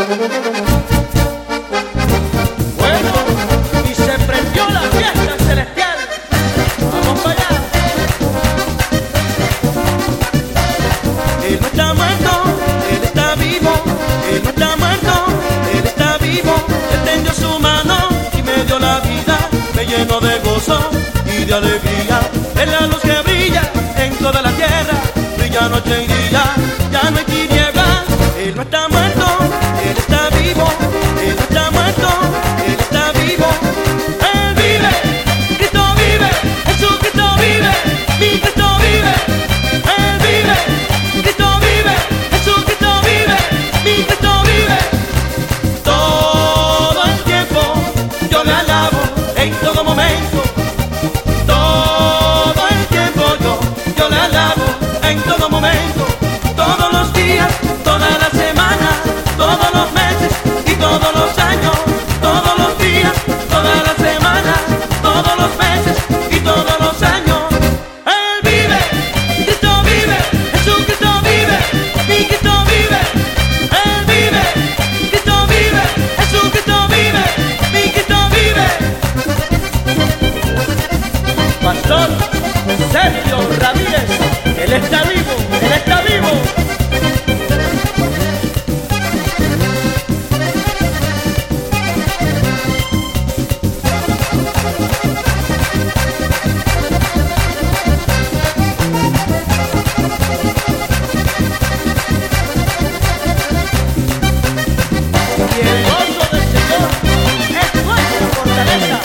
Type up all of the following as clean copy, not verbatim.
Bueno, y se prendió la fiesta celestial. Vamos para allá. Él no está muerto, Él está vivo. Él no está muerto, Él está vivo. Él tendió su mano y me dio la vida. Me llenó de gozo y de alegría. Es la luz que brilla en toda la tierra. Brilla noche y día, ya no hay tinieblas. Él no está muerto, Él está vivo. Él no está muerto, Él está vivo. Él vive, Cristo vive, Jesucristo vive, mi Cristo vive. Él vive, Cristo vive, Jesucristo vive, mi Cristo vive. Todo el tiempo yo le alabo, en todo momento. Todo el tiempo yo le alabo, en todo momento. Todos los días, todas las semanas, todos los meses y todos los años. Todos los días, todas las semanas, todos los meses y todos los años. Él vive, Cristo vive, Jesucristo vive, mi Cristo vive. Él vive, Cristo vive, Jesucristo vive, mi Cristo vive. Pastor Sergio Ramírez, Él está vivo, Él está vivo. Y el gozo del Señor es nuestra fortaleza.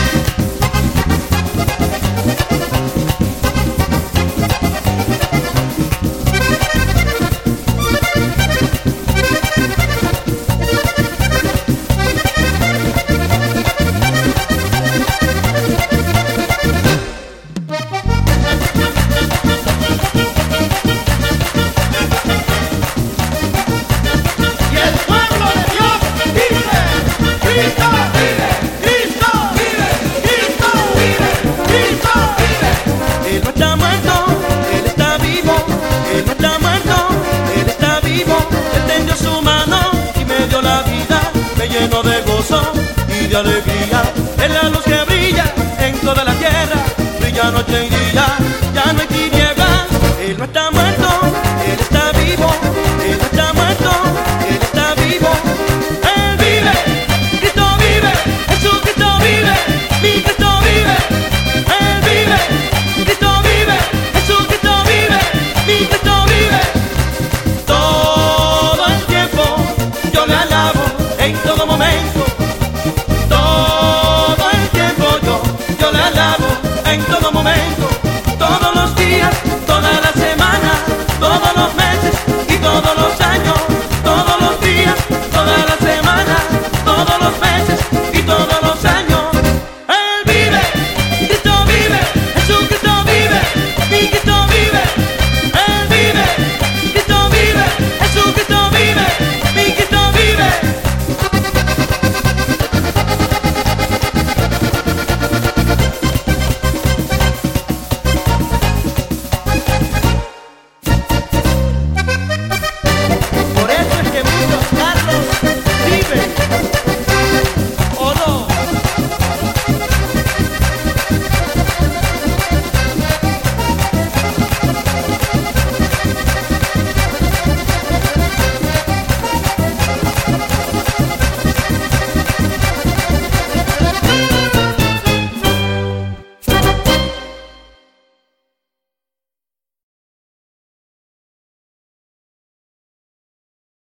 Y el pueblo de Dios dice: Cristo vive, Cristo vive, Cristo vive, Cristo vive. Él no está muerto, Él está vivo. Él no está muerto, Él está vivo. Él tendió su mano y me dio la vida. Me llenó de gozo y de alegría. Es la luz